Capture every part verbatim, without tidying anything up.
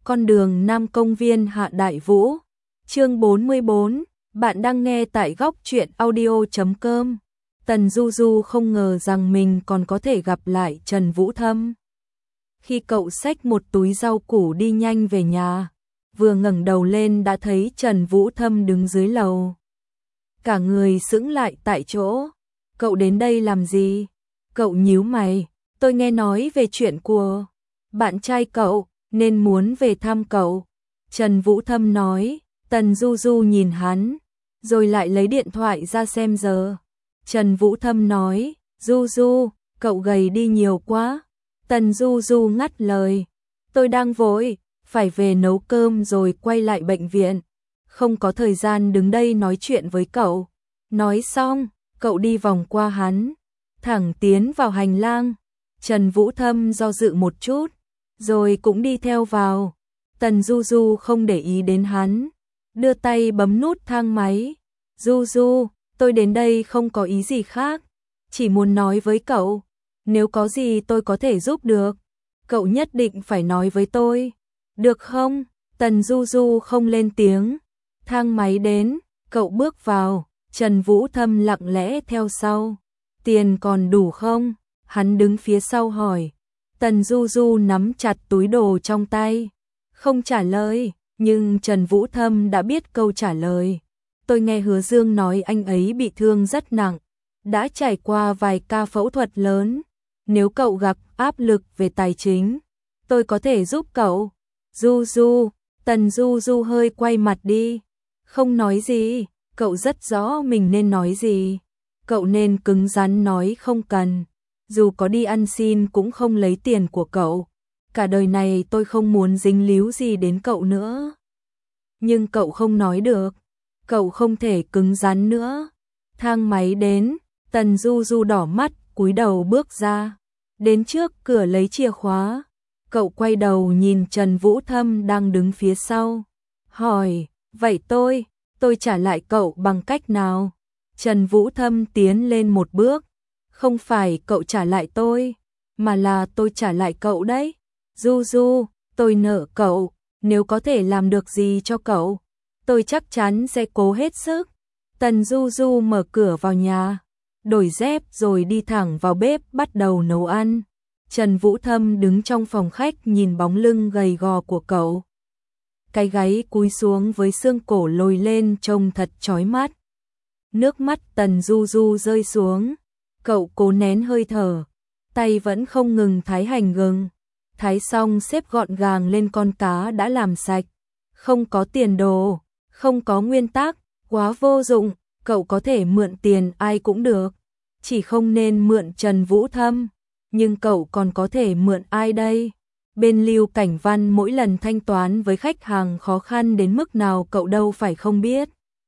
Con đường Nam Công viên Hạ Đại Vũ. Chương bốn mươi bốn, bạn đang nghe tại góc truyện audio chấm com. Tần Du Du không ngờ rằng mình còn có thể gặp lại Trần Vũ Thâm. Khi cậu xách một túi rau củ đi nhanh về nhà, vừa ngẩng đầu lên đã thấy Trần Vũ Thâm đứng dưới lầu. Cả người sững lại tại chỗ. Cậu đến đây làm gì? Cậu nhíu mày. Tôi nghe nói về chuyện của bạn trai cậu, nên muốn về thăm cậu. Trần Vũ Thâm nói. Tần Du Du nhìn hắn, rồi lại lấy điện thoại ra xem giờ. Trần Vũ Thâm nói. Du Du, cậu gầy đi nhiều quá. Tần Du Du ngắt lời. Tôi đang vội, phải về nấu cơm rồi quay lại bệnh viện. Không có thời gian đứng đây nói chuyện với cậu. Nói xong, cậu đi vòng qua hắn, thẳng tiến vào hành lang. Trần Vũ Thâm do dự một chút, rồi cũng đi theo vào. Tần Du Du không để ý đến hắn, đưa tay bấm nút thang máy. Du Du, tôi đến đây không có ý gì khác, chỉ muốn nói với cậu, nếu có gì tôi có thể giúp được, cậu nhất định phải nói với tôi, được không? Tần Du Du không lên tiếng. Thang máy đến, cậu bước vào, Trần Vũ Thâm lặng lẽ theo sau. Tiền còn đủ không? Hắn đứng phía sau hỏi. Tần Du Du nắm chặt túi đồ trong tay, không trả lời, nhưng Trần Vũ Thâm đã biết câu trả lời. Tôi nghe Hứa Dương nói anh ấy bị thương rất nặng, đã trải qua vài ca phẫu thuật lớn. Nếu cậu gặp áp lực về tài chính, tôi có thể giúp cậu. Du Du, Tần Du Du hơi quay mặt đi, không nói gì. Cậu rất rõ mình nên nói gì. Cậu nên cứng rắn nói không cần. Dù có đi ăn xin cũng không lấy tiền của cậu. Cả đời này tôi không muốn dính líu gì đến cậu nữa. Nhưng cậu không nói được. Cậu không thể cứng rắn nữa. Thang máy đến, Tần Du Du đỏ mắt, cúi đầu bước ra. Đến trước cửa lấy chìa khóa. Cậu quay đầu nhìn Trần Vũ Thâm đang đứng phía sau. Hỏi, vậy tôi... tôi trả lại cậu bằng cách nào? Trần Vũ Thâm tiến lên một bước. Không phải cậu trả lại tôi, mà là tôi trả lại cậu đấy. Du Du, tôi nợ cậu, nếu có thể làm được gì cho cậu, tôi chắc chắn sẽ cố hết sức. Tần Du Du mở cửa vào nhà, đổi dép rồi đi thẳng vào bếp bắt đầu nấu ăn. Trần Vũ Thâm đứng trong phòng khách nhìn bóng lưng gầy gò của cậu. Cái gáy cúi xuống với xương cổ lồi lên trông thật chói mắt. Nước mắt Tần Du Du rơi xuống. Cậu cố nén hơi thở, tay vẫn không ngừng thái hành gừng. Thái xong xếp gọn gàng lên con cá đã làm sạch. Không có tiền đồ, không có nguyên tắc, quá vô dụng. Cậu có thể mượn tiền ai cũng được, chỉ không nên mượn Trần Vũ Thâm. Nhưng cậu còn có thể mượn ai đây? Bên Lưu Cảnh Văn mỗi lần thanh toán với khách hàng khó khăn đến mức nào cậu đâu phải không biết.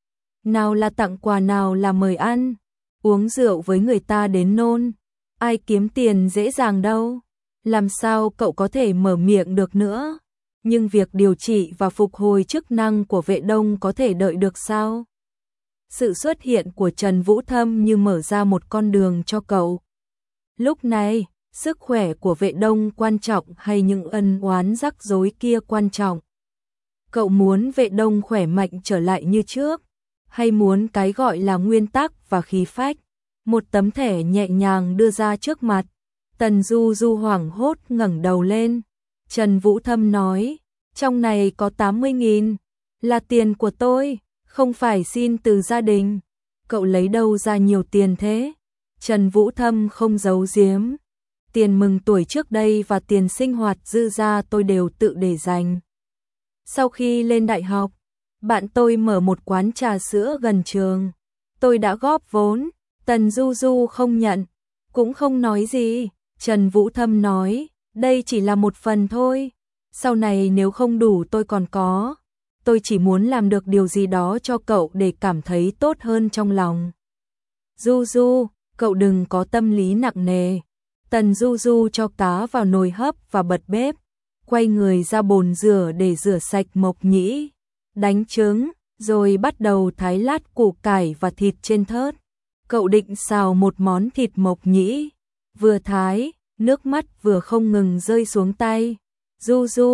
Nào là tặng quà, nào là mời ăn, uống rượu với người ta đến nôn. Ai kiếm tiền dễ dàng đâu. Làm sao cậu có thể mở miệng được nữa? Nhưng việc điều trị và phục hồi chức năng của Vệ Đông có thể đợi được sao? Sự xuất hiện của Trần Vũ Thâm như mở ra một con đường cho cậu. Lúc này, sức khỏe của Vệ Đông quan trọng hay những ân oán rắc rối kia quan trọng? Cậu muốn Vệ Đông khỏe mạnh trở lại như trước, hay muốn cái gọi là nguyên tắc và khí phách? Một tấm thẻ nhẹ nhàng đưa ra trước mặt. Tần Du Du hoảng hốt ngẩng đầu lên. Trần Vũ Thâm nói, trong này có tám mươi nghìn, là tiền của tôi, không phải xin từ gia đình. Cậu lấy đâu ra nhiều tiền thế? Trần Vũ Thâm không giấu giếm. Tiền mừng tuổi trước đây và tiền sinh hoạt dư ra tôi đều tự để dành. Sau khi lên đại học, bạn tôi mở một quán trà sữa gần trường. Tôi đã góp vốn. Tần Du Du không nhận, cũng không nói gì. Trần Vũ Thâm nói, đây chỉ là một phần thôi. Sau này nếu không đủ tôi còn có. Tôi chỉ muốn làm được điều gì đó cho cậu để cảm thấy tốt hơn trong lòng. Du Du, cậu đừng có tâm lý nặng nề. Tần Du Du cho cá vào nồi hấp và bật bếp, quay người ra bồn rửa để rửa sạch mộc nhĩ, đánh trứng, rồi bắt đầu thái lát củ cải và thịt trên thớt. Cậu định xào một món thịt mộc nhĩ, vừa thái, nước mắt vừa không ngừng rơi xuống tay. Du Du,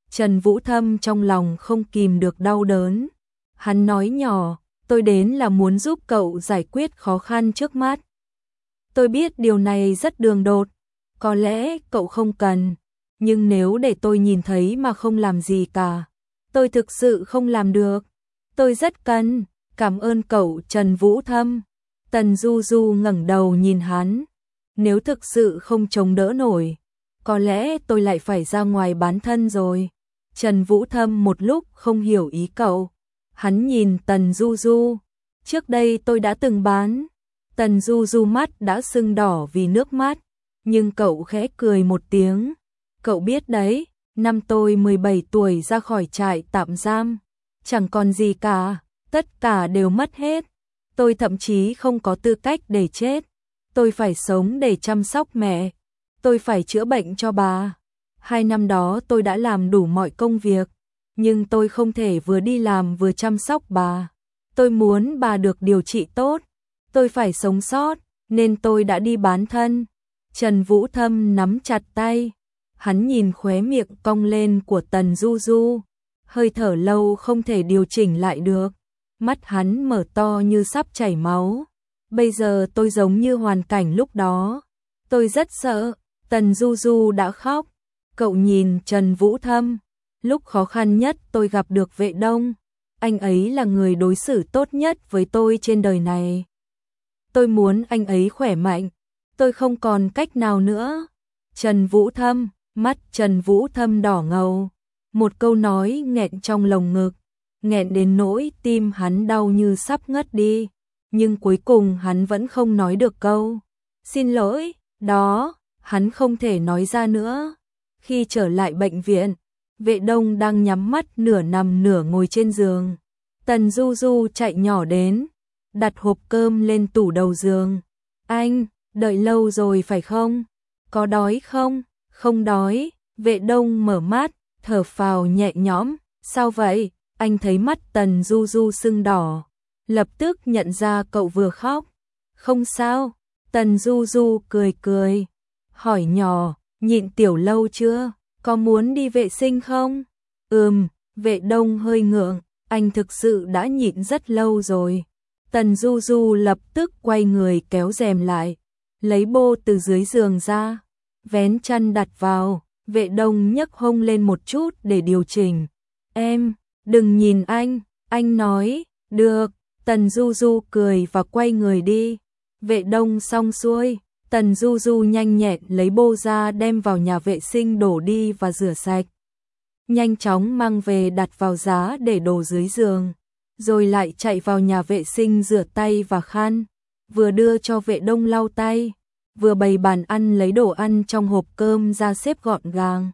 Trần Vũ Thâm trong lòng không kìm được đau đớn. Hắn nói nhỏ, tôi đến là muốn giúp cậu giải quyết khó khăn trước mắt. Tôi biết điều này rất đường đột, có lẽ cậu không cần, nhưng nếu để tôi nhìn thấy mà không làm gì cả, tôi thực sự không làm được. Tôi rất cần, cảm ơn cậu Trần Vũ Thâm. Tần Du Du ngẩng đầu nhìn hắn, nếu thực sự không chống đỡ nổi, có lẽ tôi lại phải ra ngoài bán thân rồi. Trần Vũ Thâm một lúc không hiểu ý cậu. Hắn nhìn Tần Du Du, trước đây tôi đã từng bán. Tần Du Du mắt đã sưng đỏ vì nước mắt, nhưng cậu khẽ cười một tiếng. Cậu biết đấy, năm tôi mười bảy tuổi ra khỏi trại tạm giam, chẳng còn gì cả, tất cả đều mất hết. Tôi thậm chí không có tư cách để chết. Tôi phải sống để chăm sóc mẹ. Tôi phải chữa bệnh cho bà. Hai năm đó tôi đã làm đủ mọi công việc, nhưng tôi không thể vừa đi làm vừa chăm sóc bà. Tôi muốn bà được điều trị tốt. Tôi phải sống sót, nên tôi đã đi bán thân. Trần Vũ Thâm nắm chặt tay. Hắn nhìn khóe miệng cong lên của Tần Du Du, hơi thở lâu không thể điều chỉnh lại được. Mắt hắn mở to như sắp chảy máu. Bây giờ tôi giống như hoàn cảnh lúc đó. Tôi rất sợ. Tần Du Du đã khóc. Cậu nhìn Trần Vũ Thâm. Lúc khó khăn nhất tôi gặp được Vệ Đông. Anh ấy là người đối xử tốt nhất với tôi trên đời này. Tôi muốn anh ấy khỏe mạnh. Tôi không còn cách nào nữa. Trần Vũ Thâm, mắt Trần Vũ Thâm đỏ ngầu. Một câu nói nghẹn trong lồng ngực, nghẹn đến nỗi tim hắn đau như sắp ngất đi. Nhưng cuối cùng hắn vẫn không nói được câu xin lỗi, đó, hắn không thể nói ra nữa. Khi trở lại bệnh viện, Vệ Đông đang nhắm mắt nửa nằm nửa ngồi trên giường. Tần Du Du chạy nhỏ đến, đặt hộp cơm lên tủ đầu giường. Anh, đợi lâu rồi phải không? Có đói không? Không đói. Vệ Đông mở mắt, thở phào nhẹ nhõm. Sao vậy? Anh thấy mắt Tần Du Du sưng đỏ, lập tức nhận ra cậu vừa khóc. Không sao. Tần Du Du cười cười, hỏi nhỏ, nhịn tiểu lâu chưa? Có muốn đi vệ sinh không? Ừm. Vệ Đông hơi ngượng, anh thực sự đã nhịn rất lâu rồi. Tần Du Du lập tức quay người kéo rèm lại, lấy bô từ dưới giường ra, vén chăn đặt vào. Vệ Đông nhấc hông lên một chút để điều chỉnh. Em, đừng nhìn anh. Anh nói, được. Tần Du Du cười và quay người đi. Vệ Đông xong xuôi, Tần Du Du nhanh nhẹn lấy bô ra đem vào nhà vệ sinh đổ đi và rửa sạch. Nhanh chóng mang về đặt vào giá để đồ dưới giường, rồi lại chạy vào nhà vệ sinh rửa tay và khăn, vừa đưa cho Vệ Đông lau tay, vừa bày bàn ăn lấy đồ ăn trong hộp cơm ra xếp gọn gàng.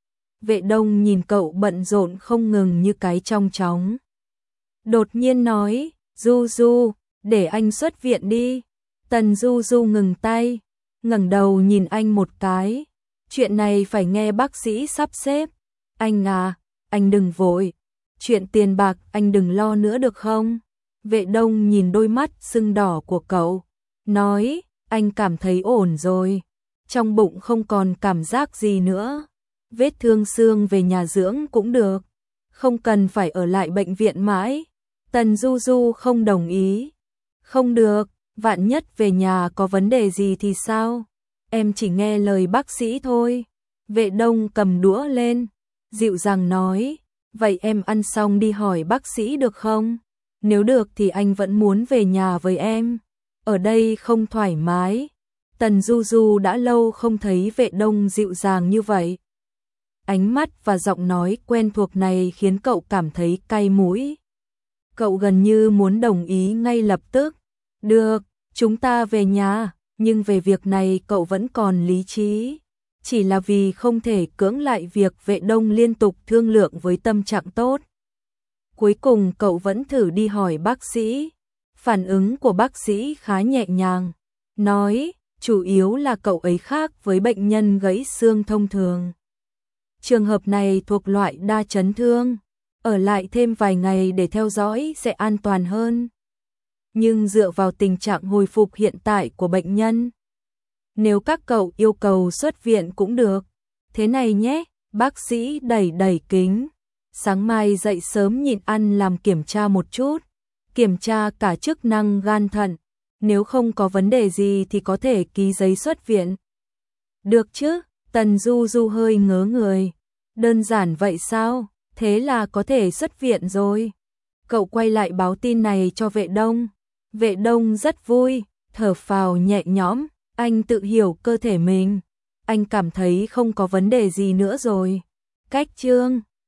Vệ Đông nhìn cậu bận rộn không ngừng như cái trong chóng. Đột nhiên nói, Du Du, để anh xuất viện đi. Tần Du Du ngừng tay, ngẩng đầu nhìn anh một cái. Chuyện này phải nghe bác sĩ sắp xếp. Anh à, anh đừng vội. Chuyện tiền bạc anh đừng lo nữa được không? Vệ Đông nhìn đôi mắt sưng đỏ của cậu, nói, anh cảm thấy ổn rồi. Trong bụng không còn cảm giác gì nữa. Vết thương xương về nhà dưỡng cũng được. Không cần phải ở lại bệnh viện mãi. Tần Du Du không đồng ý. Không được, vạn nhất về nhà có vấn đề gì thì sao? Em chỉ nghe lời bác sĩ thôi. Vệ Đông cầm đũa lên, dịu dàng nói, vậy em ăn xong đi hỏi bác sĩ được không? Nếu được thì anh vẫn muốn về nhà với em. Ở đây không thoải mái. Tần Du Du đã lâu không thấy Vệ Đông dịu dàng như vậy. Ánh mắt và giọng nói quen thuộc này khiến cậu cảm thấy cay mũi. Cậu gần như muốn đồng ý ngay lập tức. Được, chúng ta về nhà, nhưng về việc này cậu vẫn còn lý trí. Chỉ là vì không thể cưỡng lại việc Vệ Đông liên tục thương lượng với tâm trạng tốt. Cuối cùng cậu vẫn thử đi hỏi bác sĩ. Phản ứng của bác sĩ khá nhẹ nhàng, nói, chủ yếu là cậu ấy khác với bệnh nhân gãy xương thông thường. Trường hợp này thuộc loại đa chấn thương, ở lại thêm vài ngày để theo dõi sẽ an toàn hơn. Nhưng dựa vào tình trạng hồi phục hiện tại của bệnh nhân, nếu các cậu yêu cầu xuất viện cũng được. Thế này nhé, Bác sĩ đẩy đẩy kính. Sáng mai dậy sớm nhịn ăn làm kiểm tra một chút. Kiểm tra cả chức năng gan thận. Nếu không có vấn đề gì thì có thể ký giấy xuất viện. Được chứ? Tần Du Du hơi ngớ người. Đơn giản vậy sao? Thế là có thể xuất viện rồi. Cậu quay lại báo tin này cho Vệ Đông. Vệ Đông rất vui, thở phào nhẹ nhõm, anh tự hiểu cơ thể mình. Anh cảm thấy không có vấn đề gì nữa rồi. Cách chương